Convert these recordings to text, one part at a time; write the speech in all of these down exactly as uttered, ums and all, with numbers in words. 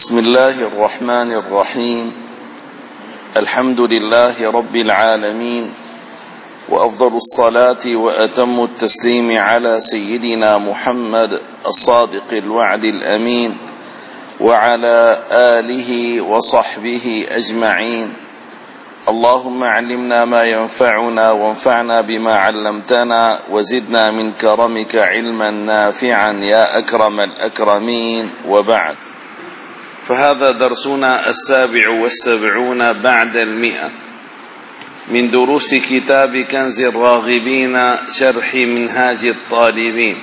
بسم الله الرحمن الرحيم. الحمد لله رب العالمين، وأفضل الصلاة وأتم التسليم على سيدنا محمد الصادق الوعد الأمين وعلى آله وصحبه أجمعين. اللهم علمنا ما ينفعنا وانفعنا بما علمتنا وزدنا من كرمك علما نافعا يا أكرم الأكرمين، وبعد، فهذا درسنا السابع والسبعون بعد المئة من دروس كتاب كنز الراغبين شرح منهاج الطالبين.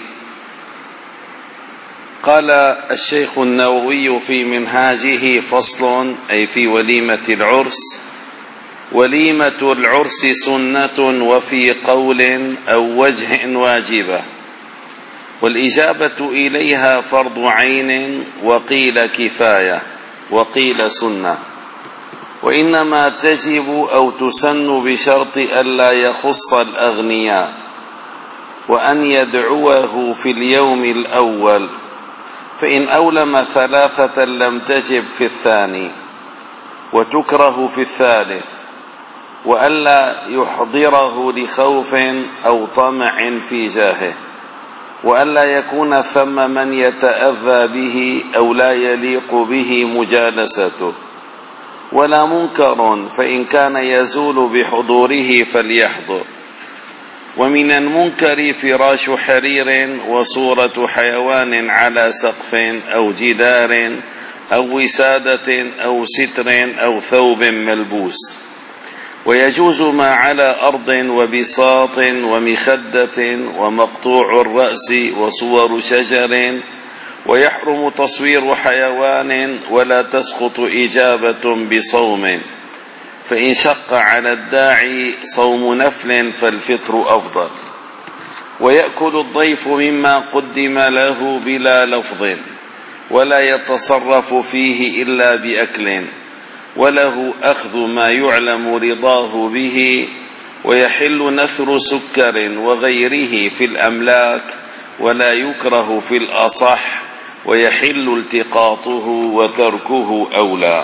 قال الشيخ النووي في منهاجه: فصل، أي في وليمة العرس: وليمة العرس سنة وفي قول أو وجه واجبة، والإجابة إليها فرض عين، وقيل كفاية، وقيل سنة، وإنما تجب أو تسن بشرط ألا يخص الأغنياء، وأن يدعوه في اليوم الأول، فإن أولم ثلاثة لم تجب في الثاني، وتكره في الثالث، وألا يحضره لخوف أو طمع في جاهه، وألا يكون ثم من يتأذى به أو لا يليق به مجالسته، ولا منكر، فإن كان يزول بحضوره فليحضر. ومن المنكر فراش حرير وصورة حيوان على سقف أو جدار أو وسادة أو ستر أو ثوب ملبوس، ويجوز ما على أرض وبساط ومخدة ومقطوع الرأس وصور شجر، ويحرم تصوير حيوان، ولا تسقط إجابة بصوم، فإن شق على الداعي صوم نفل فالفطر أفضل. ويأكل الضيف مما قدم له بلا لفظ، ولا يتصرف فيه إلا بأكل، وله أخذ ما يعلم رضاه به، ويحل نثر سكر وغيره في الأملاك، ولا يكره في الأصح، ويحل التقاطه وتركه أولى.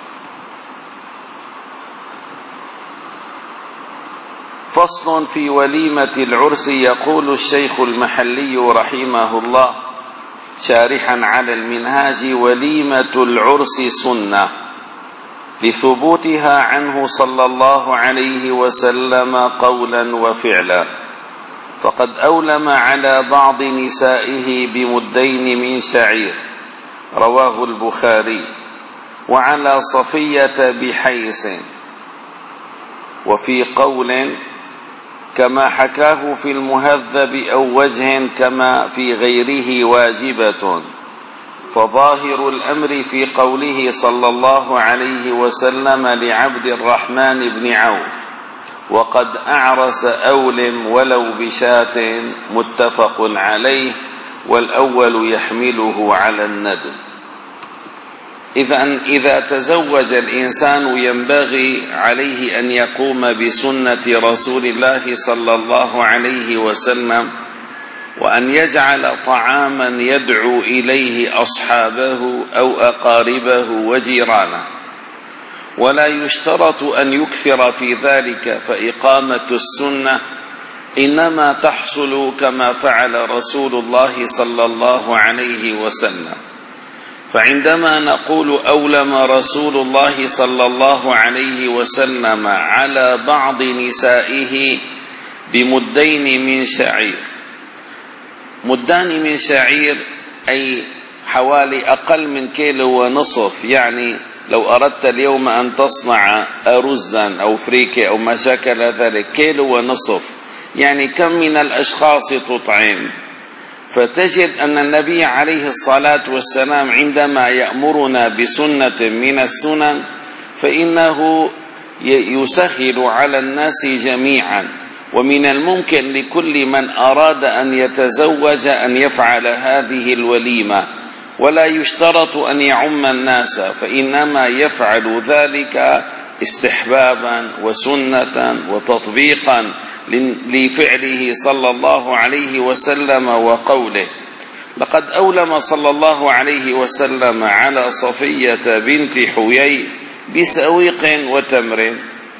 فصل في وليمة العرس. يقول الشيخ المحلي رحمه الله شارحا على المنهاج: وليمة العرس سنة لثبوتها عنه صلى الله عليه وسلم قولا وفعلا، فقد أولم على بعض نسائه بمدين من شعير، رواه البخاري، وعلى صفية بحيس، وفي قول كما حكاه في المهذب أو وجه كما في غيره واجبة. فظاهر الأمر في قوله صلى الله عليه وسلم لعبد الرحمن بن عوف: وقد أعرس أولم ولو بشاة، متفق عليه، والأول يحمله على الندب. إذن إذا تزوج الإنسان ينبغي عليه أن يقوم بسنة رسول الله صلى الله عليه وسلم، وأن يجعل طعاما يدعو إليه أصحابه أو أقاربه وجيرانه، ولا يشترط أن يكثر في ذلك، فإقامة السنة إنما تحصل كما فعل رسول الله صلى الله عليه وسلم. فعندما نقول أولم رسول الله صلى الله عليه وسلم على بعض نسائه بمدين من شعير، مدان من شعير أي حوالي أقل من كيلو ونصف، يعني لو أردت اليوم أن تصنع أرزا أو فريكة أو ما شاكل ذلك، كيلو ونصف، يعني كم من الأشخاص تطعم؟ فتجد أن النبي عليه الصلاة والسلام عندما يأمرنا بسنة من السنن فإنه يسهل على الناس جميعا، ومن الممكن لكل من أراد أن يتزوج أن يفعل هذه الوليمة، ولا يشترط أن يعم الناس، فإنما يفعل ذلك استحبابا وسنة وتطبيقا لفعله صلى الله عليه وسلم وقوله. لقد أولم صلى الله عليه وسلم على صفية بنت حيي بسويق وتمر،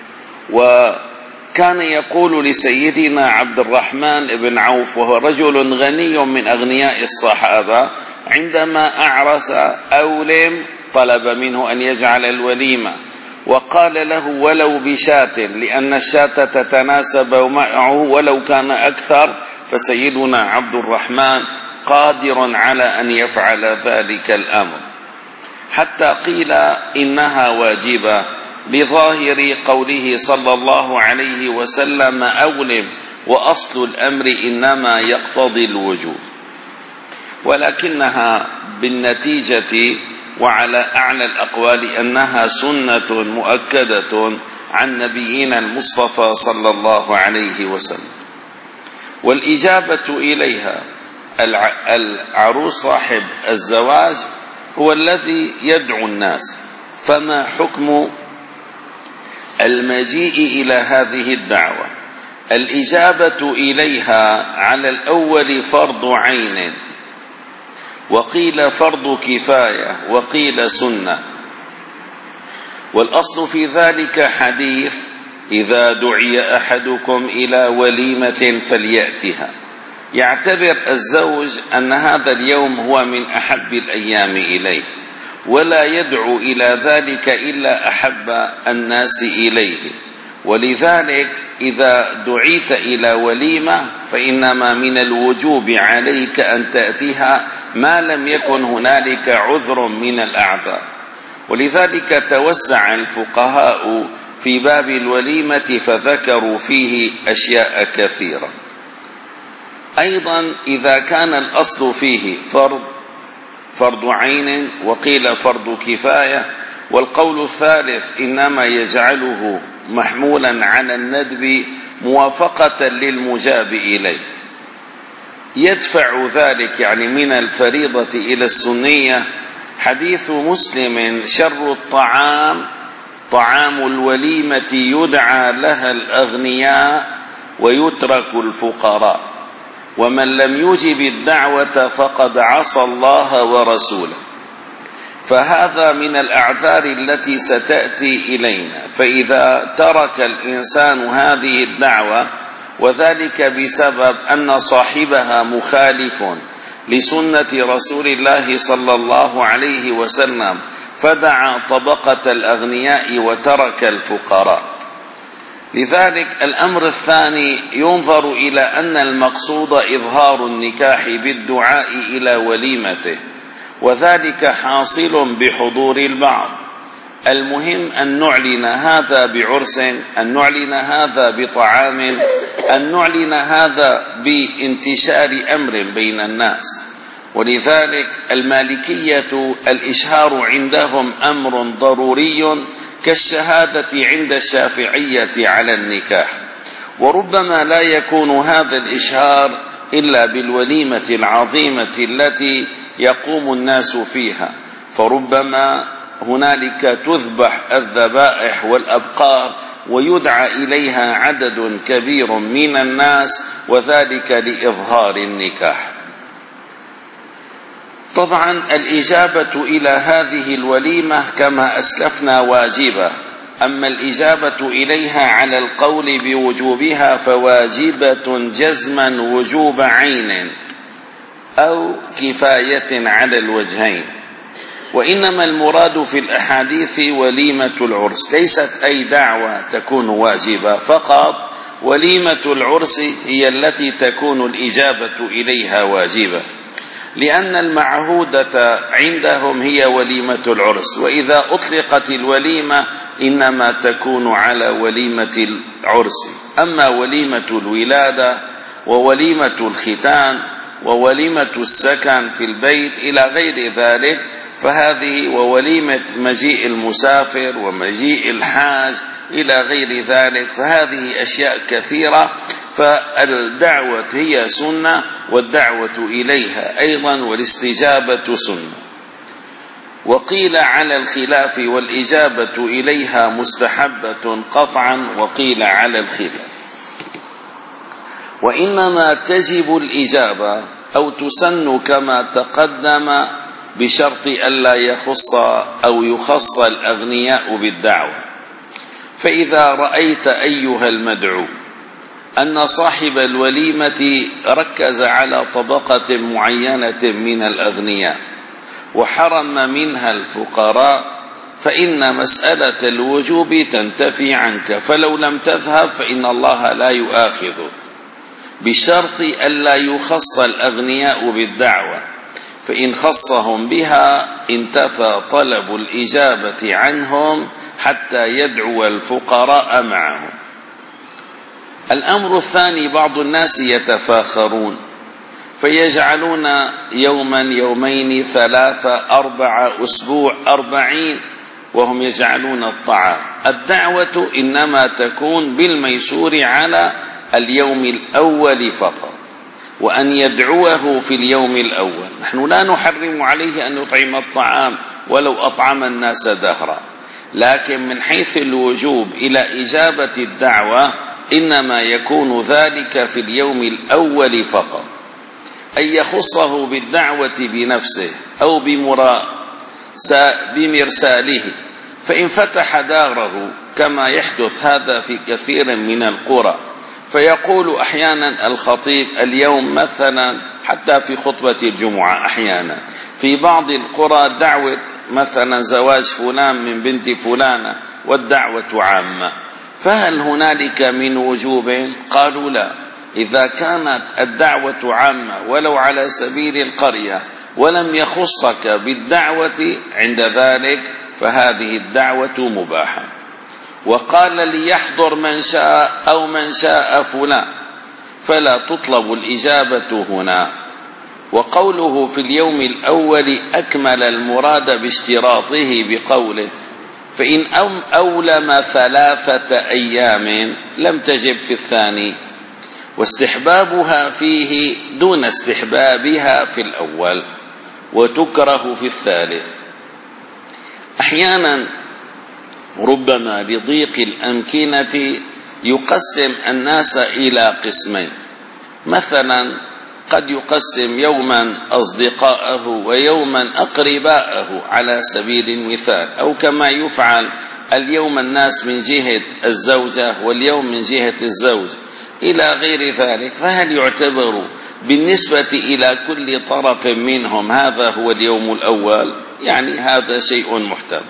وكان يقول لسيدنا عبد الرحمن بن عوف وهو رجل غني من أغنياء الصحابة عندما أعرس أولم طلب منه أن يجعل الوليمة، وقال له ولو بشاة، لأن الشاة تتناسب معه ولو كان أكثر، فسيدنا عبد الرحمن قادر على أن يفعل ذلك الأمر، حتى قيل إنها واجبة لظاهر قوله صلى الله عليه وسلم أولم، وأصل الأمر إنما يقتضي الوجوب، ولكنها بالنتيجة وعلى أعلى الأقوال أنها سنة مؤكدة عن نبينا المصطفى صلى الله عليه وسلم. والإجابة إليها العروس صاحب الزواج هو الذي يدعو الناس، فما حكم المجيء إلى هذه الدعوة؟ الإجابة إليها على الأول فرض عين، وقيل فرض كفاية، وقيل سنة. والأصل في ذلك حديث إذا دعي أحدكم إلى وليمة فليأتها، يعتبر الزوج أن هذا اليوم هو من أحب الأيام إليه، ولا يدعو إلى ذلك إلا أحب الناس إليه. ولذلك إذا دعيت إلى وليمة فإنما من الوجوب عليك أن تأتيها ما لم يكن هنالك عذر من الأعذار. ولذلك توسع الفقهاء في باب الوليمة فذكروا فيه أشياء كثيرة. أيضا إذا كان الأصل فيه فرض فرض عين، وقيل فرض كفاية، والقول الثالث إنما يجعله محمولا على الندب موافقة للمجاب إليه، يدفع ذلك يعني من الفريضة إلى السنية حديث مسلم شر الطعام طعام الوليمة يدعى لها الأغنياء ويترك الفقراء، ومن لم يجب الدعوة فقد عصى الله ورسوله. فهذا من الأعذار التي ستأتي إلينا. فإذا ترك الإنسان هذه الدعوة وذلك بسبب أن صاحبها مخالف لسنة رسول الله صلى الله عليه وسلم فدعا طبقة الأغنياء وترك الفقراء، لذلك الأمر الثاني ينظر إلى أن المقصود إظهار النكاح بالدعاء إلى وليمته، وذلك حاصل بحضور البعض. المهم أن نعلن هذا بعرس، أن نعلن هذا بطعام، أن نعلن هذا بانتشار أمر بين الناس. ولذلك المالكية الإشهار عندهم أمر ضروري كالشهادة عند الشافعية على النكاح، وربما لا يكون هذا الإشهار إلا بالوليمة العظيمة التي يقوم الناس فيها، فربما هنالك تذبح الذبائح والأبقار ويدعى إليها عدد كبير من الناس، وذلك لإظهار النكاح. طبعا الإجابة إلى هذه الوليمة كما أسلفنا واجبة، أما الإجابة إليها على القول بوجوبها فواجبة جزما وجوب عين أو كفاية على الوجهين. وإنما المراد في الأحاديث وليمة العرس، ليست أي دعوة تكون واجبة، فقط وليمة العرس هي التي تكون الإجابة إليها واجبة، لأن المعهودة عندهم هي وليمة العرس، وإذا أطلقت الوليمة إنما تكون على وليمة العرس. أما وليمة الولادة ووليمة الختان ووليمة السكن في البيت إلى غير ذلك فهذه، ووليمة مجيء المسافر ومجيء الحاج إلى غير ذلك، فهذه أشياء كثيرة. فالدعوة هي سنة، والدعوة إليها أيضا والاستجابة سنة. وقيل على الخلاف والإجابة إليها مستحبة قطعا، وقيل على الخلاف. وإنما تجب الإجابة أو تسن كما تقدم بشرط ألا يخص أو يخص الأغنياء بالدعوة. فإذا رأيت أيها المدعو أن صاحب الوليمة ركز على طبقة معينة من الأغنياء وحرم منها الفقراء، فإن مسألة الوجوب تنتفي عنك، فلو لم تذهب فإن الله لا يؤاخذك، بشرط ألا يخص الأغنياء بالدعوة، فإن خصهم بها انتفى طلب الإجابة عنهم حتى يدعو الفقراء معهم. الأمر الثاني، بعض الناس يتفاخرون فيجعلون يوما يومين ثلاثة أربعة أسبوع أربعين وهم يجعلون الطعام. الدعوة إنما تكون بالميسور على اليوم الأول فقط، وأن يدعوه في اليوم الأول. نحن لا نحرم عليه أن يطعم الطعام ولو أطعم الناس دهرا، لكن من حيث الوجوب إلى إجابة الدعوة إنما يكون ذلك في اليوم الأول فقط، أن يخصه بالدعوة بنفسه أو بمرساله، فإن فتح داره كما يحدث هذا في كثير من القرى، فيقول أحيانا الخطيب اليوم مثلا، حتى في خطبة الجمعة أحيانا في بعض القرى دعوة مثلا زواج فلان من بنت فلانة والدعوة عامة، فهل هنالك من وجوب؟ قالوا لا، إذا كانت الدعوة عامة ولو على سبيل القرية ولم يخصك بالدعوة عند ذلك فهذه الدعوة مباحة. وقال ليحضر من شاء أو من شاء فلان، فلا تطلب الإجابة هنا. وقوله في اليوم الأول أكمل المراد باشتراطه بقوله فإن أولم ثلاثة أيام لم تجب في الثاني، واستحبابها فيه دون استحبابها في الأول، وتكره في الثالث. أحيانا ربما لضيق الأمكنة يقسم الناس إلى قسمين، مثلا قد يقسم يوما أصدقاءه ويوما أقرباءه على سبيل المثال، أو كما يفعل اليوم الناس من جهة الزوجة واليوم من جهة الزوج إلى غير ذلك، فهل يعتبر بالنسبة إلى كل طرف منهم هذا هو اليوم الأول؟ يعني هذا شيء محتمل.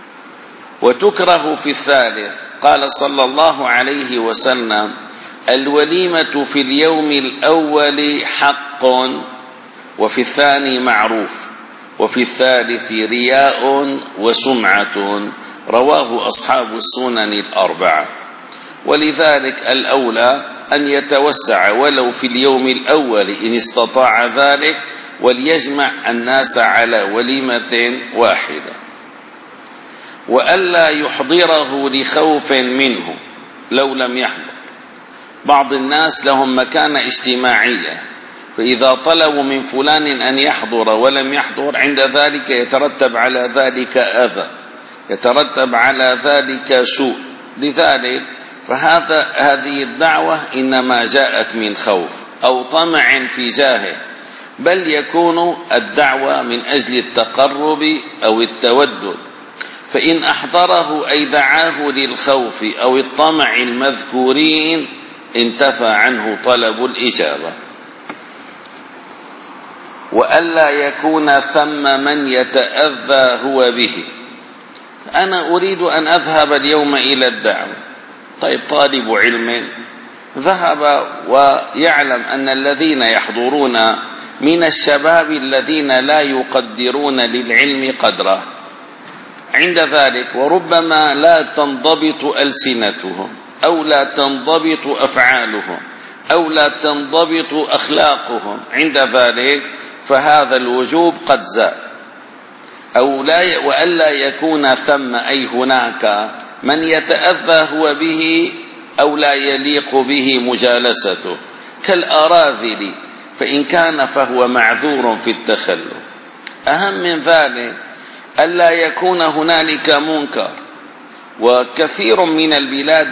وتكره في الثالث. قال صلى الله عليه وسلم الوليمة في اليوم الأول حق، وفي الثاني معروف، وفي الثالث رياء وسمعة، رواه أصحاب السنن الأربعة. ولذلك الأولى أن يتوسع ولو في اليوم الأول إن استطاع ذلك، وليجمع الناس على وليمة واحدة، وألا يحضره لخوف منه لو لم يحضر. بعض الناس لهم مكانة اجتماعية، فإذا طلبوا من فلان أن يحضر ولم يحضر عند ذلك يترتب على ذلك أذى، يترتب على ذلك سوء. لذلك فهذا هذه الدعوة إنما جاءت من خوف أو طمع في جاهه، بل يكون الدعوة من أجل التقرب أو التودد، فإن أحضره أي دعاه للخوف أو الطمع المذكورين انتفى عنه طلب الإجابة. وألا يكون ثم من يتأذى هو به. أنا أريد أن أذهب اليوم إلى الدعوة، طيب طالب علم ذهب ويعلم أن الذين يحضرون من الشباب الذين لا يقدرون للعلم قدره، عند ذلك وربما لا تنضبط ألسنتهم أو لا تنضبط أفعالهم أو لا تنضبط أخلاقهم، عند ذلك فهذا الوجوب قد زاد. أو لا وألا يكون ثم أي هناك من يتأذى هو به أو لا يليق به مجالسته كالأراذل، فإن كان فهو معذور في التخلف. أهم من ذلك ألا يكون هنالك منكر. وكثير من البلاد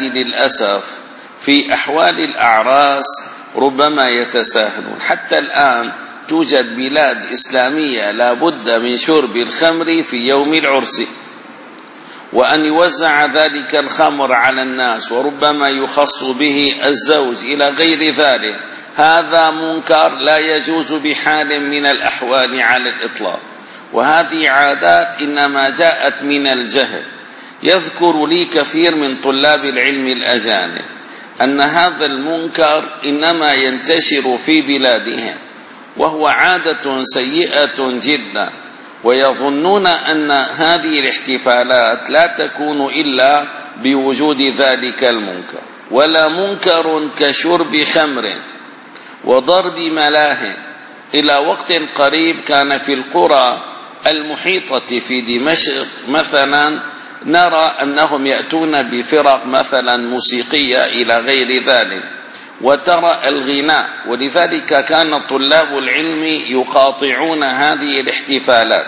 للأسف في أحوال الأعراس ربما يتساهلون. حتى الآن توجد بلاد إسلامية لا بد من شرب الخمر في يوم العرس، وأن يوزع ذلك الخمر على الناس، وربما يخص به الزوج إلى غير ذلك، هذا منكر لا يجوز بحال من الأحوال على الإطلاق. وهذه عادات إنما جاءت من الجهل. يذكر لي كثير من طلاب العلم الأجانب أن هذا المنكر إنما ينتشر في بلادهم، وهو عادة سيئة جدا، ويظنون أن هذه الاحتفالات لا تكون إلا بوجود ذلك المنكر. ولا منكر كشرب خمر وضرب ملاه. إلى وقت قريب كان في القرى المحيطة في دمشق مثلا نرى أنهم يأتون بفرق مثلا موسيقية إلى غير ذلك، وترى الغناء، ولذلك كان طلاب العلم يقاطعون هذه الاحتفالات.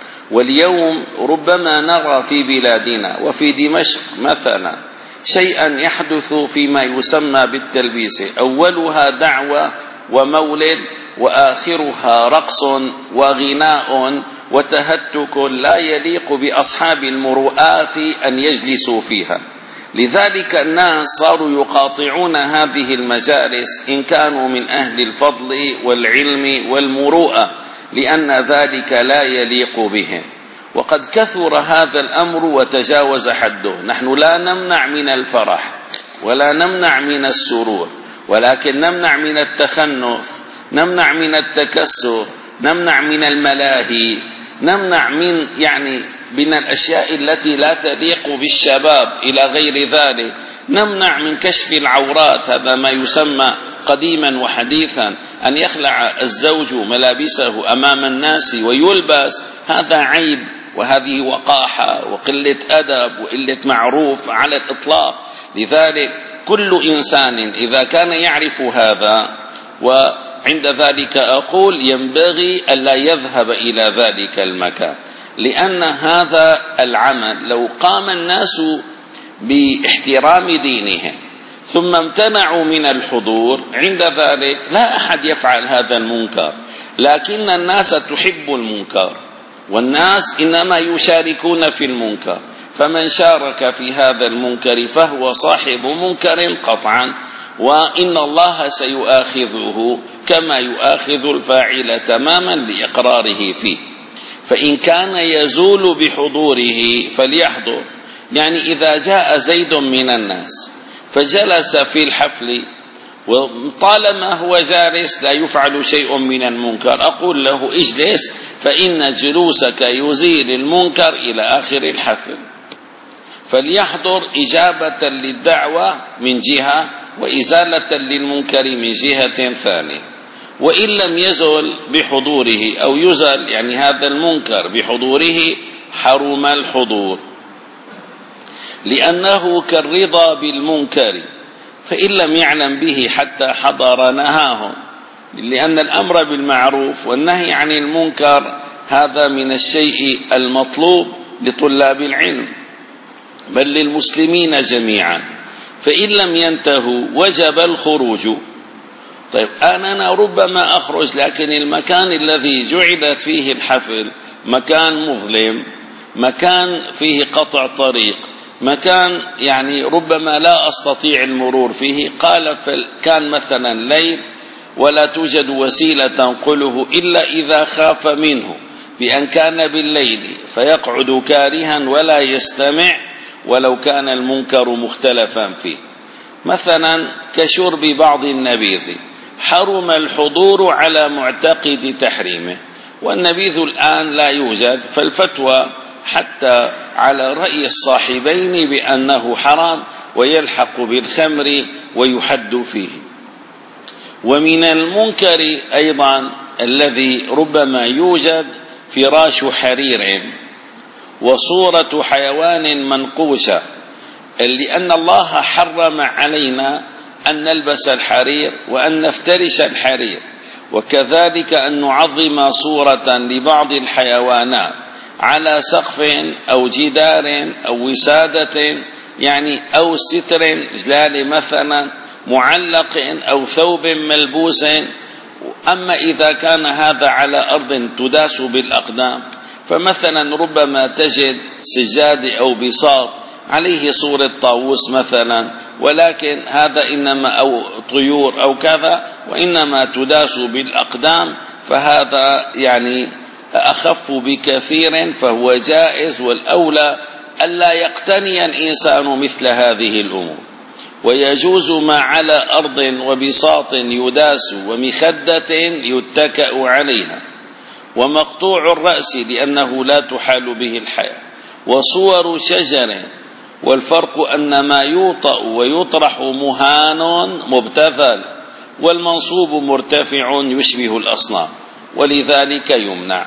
واليوم ربما نرى في بلادنا وفي دمشق مثلا شيئا يحدث فيما يسمى بالتلبيس، أولها دعوة ومولد وآخرها رقص وغناء وتهتك لا يليق بأصحاب المروءات أن يجلسوا فيها. لذلك الناس صاروا يقاطعون هذه المجالس إن كانوا من أهل الفضل والعلم والمروءة، لأن ذلك لا يليق بهم. وقد كثر هذا الأمر وتجاوز حده. نحن لا نمنع من الفرح ولا نمنع من السرور، ولكن نمنع من التخنث، نمنع من التكسر، نمنع من الملاهي، نمنع من يعني من الأشياء التي لا تليق بالشباب إلى غير ذلك، نمنع من كشف العورات. هذا ما يسمى قديما وحديثا أن يخلع الزوج ملابسه أمام الناس ويلبس، هذا عيب، وهذه وقاحة وقلة أدب وقلة معروف على الإطلاق. لذلك كل إنسان إذا كان يعرف هذا، وعند ذلك أقول ينبغي ألا يذهب إلى ذلك المكان، لأن هذا العمل لو قام الناس باحترام دينهم ثم امتنعوا من الحضور، عند ذلك لا أحد يفعل هذا المنكر، لكن الناس تحب المنكر، والناس إنما يشاركون في المنكر. فمن شارك في هذا المنكر فهو صاحب منكر قطعا، وإن الله سيؤاخذه كما يؤاخذ الفاعل تماما لإقراره فيه. فإن كان يزول بحضوره فليحضر. يعني إذا جاء زيد من الناس فجلس في الحفل وطالما هو جالس لا يفعل شيء من المنكر، أقول له اجلس، فإن جلوسك يزيل المنكر إلى آخر الحفل. فليحضر إجابة للدعوة من جهة وإزالة للمنكر من جهة ثانية. وإن لم يزل بحضوره أو يزل يعني هذا المنكر بحضوره حرم الحضور، لأنه كالرضا بالمنكر، فإن لم يعلم به حتى حضر نهاهم. لأن الأمر بالمعروف والنهي عن المنكر هذا من الشيء المطلوب لطلاب العلم بل للمسلمين جميعا. فإن لم ينتهوا وجب الخروج. طيب أنا ربما أخرج، لكن المكان الذي جعلت فيه الحفل مكان مظلم، مكان فيه قطع طريق، مكان يعني ربما لا أستطيع المرور فيه. قال كان مثلا ليل ولا توجد وسيلة تنقله إلا إذا خاف منه بأن كان بالليل فيقعد كارها ولا يستمع ولو كان المنكر مختلفا فيه. مثلا كشرب بعض النبيذ، حرم الحضور على معتقد تحريمه، والنبيذ الآن لا يوجد، فالفتوى حتى على رأي الصاحبين بأنه حرام ويلحق بالخمر ويحد فيه. ومن المنكر أيضا الذي ربما يوجد فراش حرير وصورة حيوان منقوشة، لأن الله حرم علينا أن نلبس الحرير وأن نفترش الحرير، وكذلك أن نعظم صورة لبعض الحيوانات على سقف أو جدار أو وسادة يعني أو ستر جلال مثلا معلق أو ثوب ملبوس، أما إذا كان هذا على أرض تداس بالأقدام، فمثلا ربما تجد سجادة أو بساط عليه صورة طاووس مثلا، ولكن هذا إنما أو طيور أو كذا، وإنما تداس بالأقدام، فهذا يعني أخف بكثير، فهو جائز، والأولى ألا يقتني الإنسان مثل هذه الأمور. ويجوز ما على أرض وبساط يداس ومخدة يتكأ عليها، ومقطوع الرأس لأنه لا تحال به الحياة، وصور شجر، والفرق أن ما يوطأ ويطرح مهان مبتذل، والمنصوب مرتفع يشبه الأصنام، ولذلك يمنع.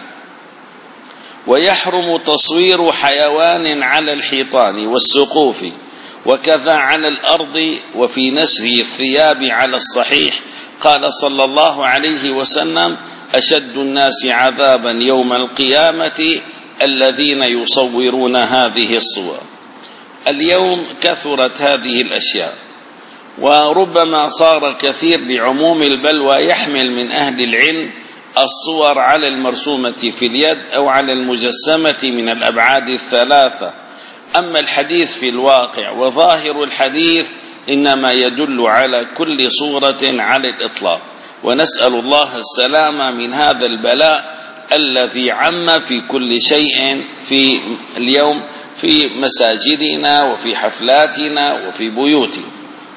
ويحرم تصوير حيوان على الحيطان والسقوف، وكذا على الأرض، وفي نسر الثياب على الصحيح. قال صلى الله عليه وسلم: أشد الناس عذابا يوم القيامة الذين يصورون هذه الصور. اليوم كثرت هذه الأشياء، وربما صار كثير لعموم البلوى يحمل من أهل العلم الصور على المرسومة في اليد أو على المجسمة من الأبعاد الثلاثة. أما الحديث في الواقع وظاهر الحديث إنما يدل على كل صورة على الإطلاق، ونسأل الله السلامة من هذا البلاء الذي عم في كل شيء في اليوم في مساجدنا وفي حفلاتنا وفي بيوتنا.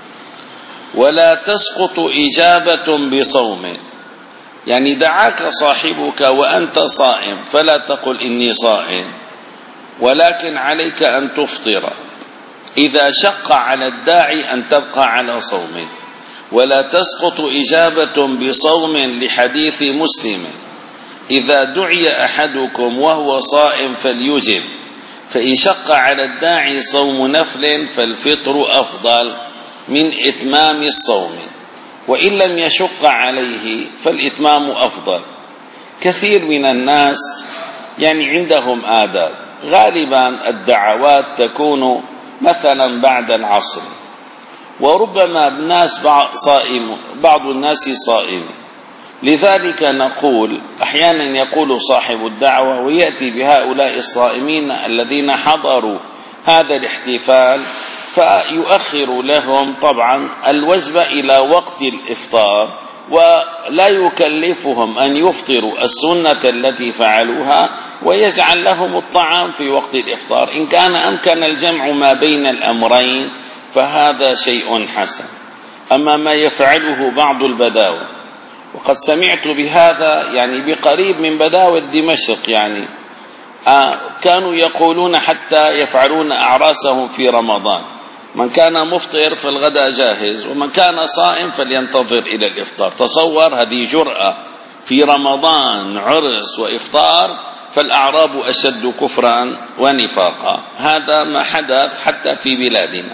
ولا تسقط إجابة بصوم، يعني دعاك صاحبك وأنت صائم فلا تقل إني صائم، ولكن عليك أن تفطر إذا شق على الداعي أن تبقى على صوم. ولا تسقط إجابة بصوم لحديث مسلم: إذا دعي أحدكم وهو صائم فليجب، فإن شق على الداعي صوم نفل فالفطر أفضل من إتمام الصوم، وإن لم يشق عليه فالإتمام أفضل. كثير من الناس يعني عندهم آداب، غالبا الدعوات تكون مثلا بعد العصر، وربما الناس صائم بعض الناس صائم، لذلك نقول أحيانا يقول صاحب الدعوة ويأتي بهؤلاء الصائمين الذين حضروا هذا الاحتفال، فيؤخر لهم طبعا الوجبة إلى وقت الإفطار، ولا يكلفهم أن يفطروا السنة التي فعلوها، ويجعل لهم الطعام في وقت الإفطار. إن كان أمكن الجمع ما بين الأمرين فهذا شيء حسن. أما ما يفعله بعض البداوة، وقد سمعت بهذا يعني بقريب من بداوة دمشق، يعني آه كانوا يقولون حتى يفعلون أعراسهم في رمضان، من كان مفطر فالغداء جاهز، ومن كان صائم فلينتظر إلى الإفطار. تصور هذه جرأة في رمضان، عرس وإفطار، فالأعراب أشد كفرا ونفاقا. هذا ما حدث حتى في بلادنا،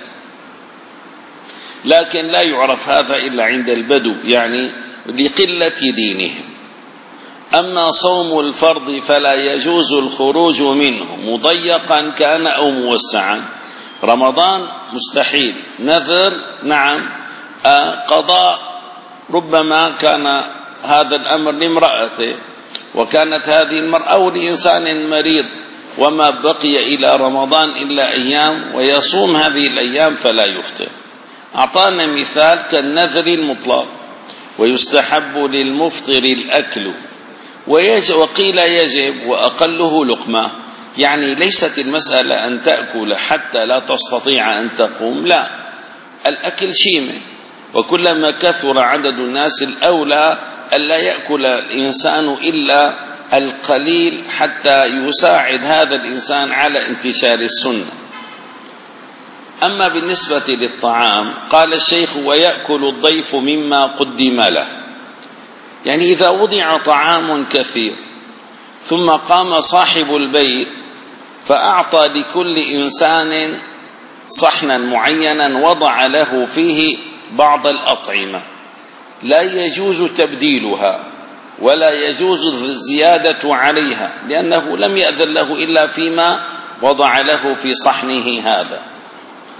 لكن لا يعرف هذا إلا عند البدو، يعني لقلة دينهم. أما صوم الفرض فلا يجوز الخروج منه مضيقا كان أو موسعا. رمضان مستحيل، نذر نعم، آه قضاء ربما كان هذا الأمر لامرأته، وكانت هذه المرأة أو لإنسان مريض وما بقي إلى رمضان إلا أيام ويصوم هذه الأيام فلا يفطر. أعطانا مثال كالنذر المطلق، ويستحب للمفطر الأكل، وقيل يجب وأقله لقمة، يعني ليست المسألة أن تأكل حتى لا تستطيع أن تقوم، لا، الأكل شيمة، وكلما كثر عدد الناس الأولى ألا يأكل الإنسان إلا القليل حتى يساعد هذا الإنسان على انتشار السنة. أما بالنسبة للطعام قال الشيخ: ويأكل الضيف مما قدم له، يعني إذا وضع طعام كثير ثم قام صاحب البيت فأعطى لكل إنسان صحنا معينا وضع له فيه بعض الأطعمة، لا يجوز تبديلها ولا يجوز الزيادة عليها، لأنه لم يأذن له إلا فيما وضع له في صحنه هذا،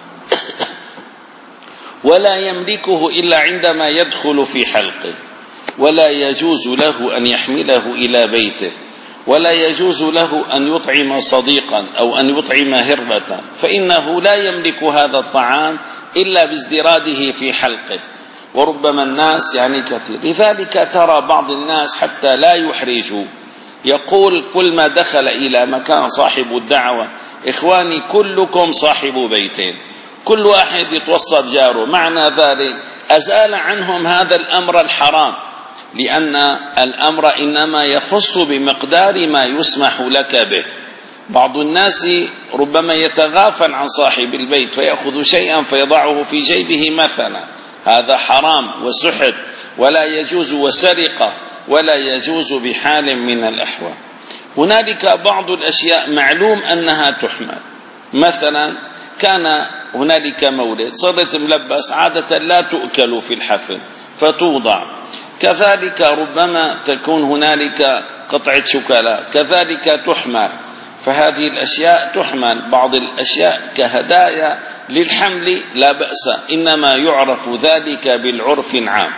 ولا يملكه إلا عندما يدخل في حلقه. ولا يجوز له أن يحمله إلى بيته، ولا يجوز له أن يطعم صديقا أو أن يطعم هربة، فإنه لا يملك هذا الطعام إلا بازدراده في حلقه. وربما الناس يعني كثير، لذلك ترى بعض الناس حتى لا يحرجوا يقول كل ما دخل إلى مكان صاحب الدعوة: إخواني كلكم صاحب بيتين، كل واحد يتوصف جاره. معنى ذلك أزال عنهم هذا الأمر الحرام، لأن الأمر إنما يخص بمقدار ما يسمح لك به. بعض الناس ربما يتغافل عن صاحب البيت فيأخذ شيئا فيضعه في جيبه مثلا، هذا حرام وسحت ولا يجوز، وسرقة ولا يجوز بحال من الأحوال. هنالك بعض الأشياء معلوم أنها تحمل، مثلا كان هنالك مولد، صرت ملبس، عادة لا تؤكل في الحفل فتوضع. كذلك ربما تكون هنالك قطعة شوكولا كذلك تحمل، فهذه الأشياء تحمل. بعض الأشياء كهدايا للحمل لا بأس، إنما يعرف ذلك بالعرف العام.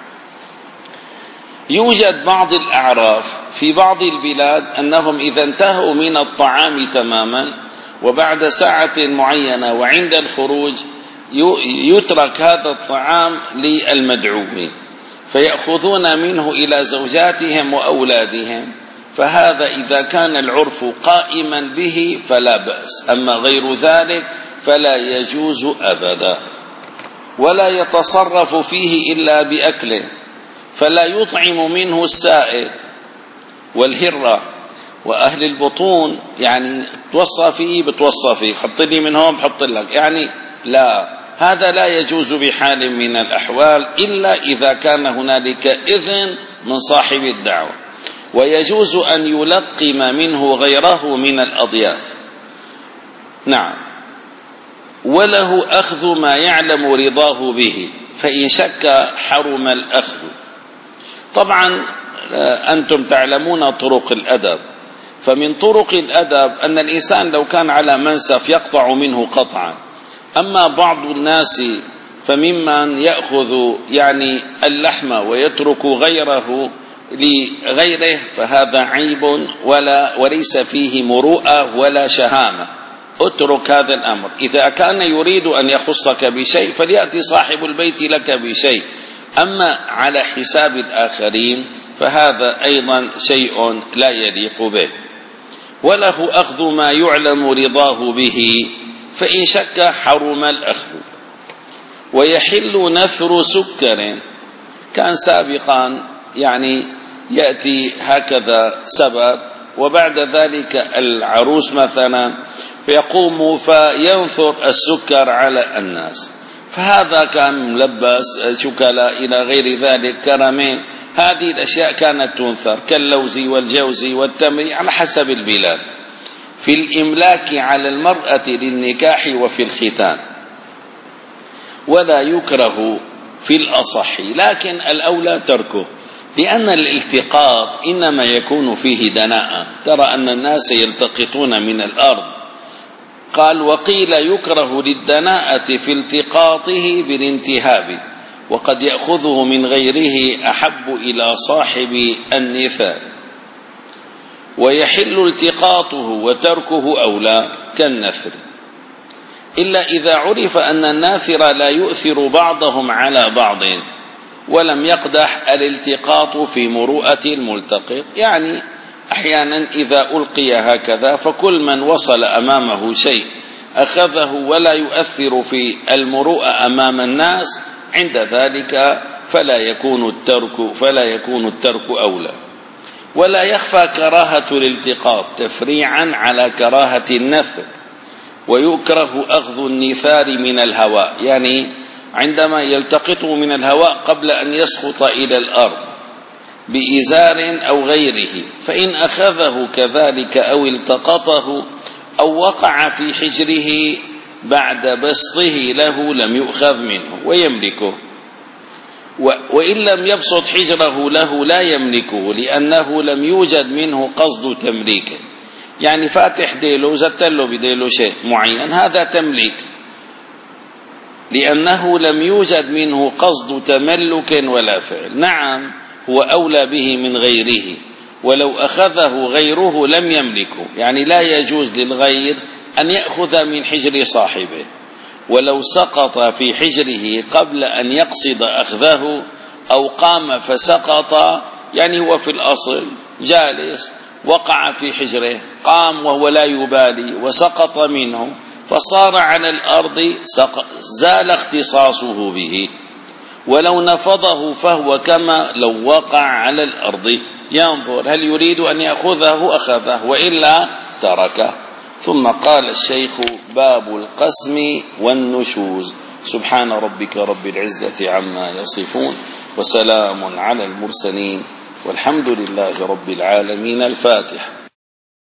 يوجد بعض الأعراف في بعض البلاد أنهم إذا انتهوا من الطعام تماما وبعد ساعة معينة وعند الخروج يترك هذا الطعام للمدعوين فيأخذون منه إلى زوجاتهم وأولادهم، فهذا إذا كان العرف قائما به فلا بأس، أما غير ذلك فلا يجوز أبدا. ولا يتصرف فيه إلا بأكله، فلا يطعم منه السائل والهرة وأهل البطون، يعني توصى فيه بتوصى فيه، حط لي من هون بحط لك، يعني لا، هذا لا يجوز بحال من الأحوال إلا إذا كان هنالك إذن من صاحب الدعوة. ويجوز أن يلقم منه غيره من الأضياف. نعم. وله أخذ ما يعلم رضاه به، فإن شك حرم الأخذ. طبعا أنتم تعلمون طرق الأدب، فمن طرق الأدب أن الإنسان لو كان على منسف يقطع منه قطعا. أما بعض الناس فممن يأخذ يعني اللحم ويترك غيره لغيره، فهذا عيب ولا وليس فيه مروءة ولا شهامة. اترك هذا الأمر. إذا كان يريد أن يخصك بشيء فليأتي صاحب البيت لك بشيء، أما على حساب الآخرين فهذا أيضا شيء لا يليق به. وله أخذ ما يعلم رضاه به، فإن شك حرم الأخذ. ويحل نثر سكر، كان سابقا يعني يأتي هكذا سبب وبعد ذلك العروس مثلا فيقوم فينثر السكر على الناس، فهذا كان ملبس شوكولا إلى غير ذلك كرمين، هذه الأشياء كانت تنثر كاللوز والجوز والتمر على حسب البلاد في الإملاك على المرأة للنكاح وفي الختان. ولا يكره في الأصح، لكن الأولى تركه، لأن الالتقاط إنما يكون فيه دناءة. ترى أن الناس يلتقطون من الأرض، قال وقيل يكره للدناءة في التقاطه بالانتهاب، وقد يأخذه من غيره أحب إلى صاحب النثار. ويحل التقاطه وتركه أولى كالنثر، إلا إذا عرف أن الناثر لا يؤثر بعضهم على بعض ولم يقدح الالتقاط في مروءة الملتقط. يعني أحيانا إذا ألقي هكذا فكل من وصل أمامه شيء أخذه ولا يؤثر في المروءة أمام الناس، عند ذلك فلا يكون الترك فلا يكون الترك أولى. ولا يخفى كراهة الالتقاط تفريعا على كراهة النثر. ويكره أخذ النثار من الهواء، يعني عندما يلتقطه من الهواء قبل أن يسقط إلى الأرض بإزار أو غيره، فإن أخذه كذلك أو التقطه أو وقع في حجره بعد بسطه له لم يؤخذ منه ويملكه، وإن لم يبسط حجره له لا يملكه، لأنه لم يوجد منه قصد تمليكه. يعني فاتح ديله زتله بديله شيء معين، هذا تمليك، لأنه لم يوجد منه قصد تملك ولا فعل. نعم هو أولى به من غيره، ولو أخذه غيره لم يملكه، يعني لا يجوز للغير أن يأخذ من حجر صاحبه، ولو سقط في حجره قبل أن يقصد أخذه أو قام فسقط، يعني هو في الأصل جالس وقع في حجره، قام وهو لا يبالي وسقط منه فصار على الأرض زال اختصاصه به، ولو نفضه فهو كما لو وقع على الأرض، ينظر هل يريد أن يأخذه أخذه وإلا تركه. ثم قال الشيخ: باب القسم والنشوز. سبحان ربك رب العزة عما يصفون، وسلام على المرسلين، والحمد لله رب العالمين. الفاتحة.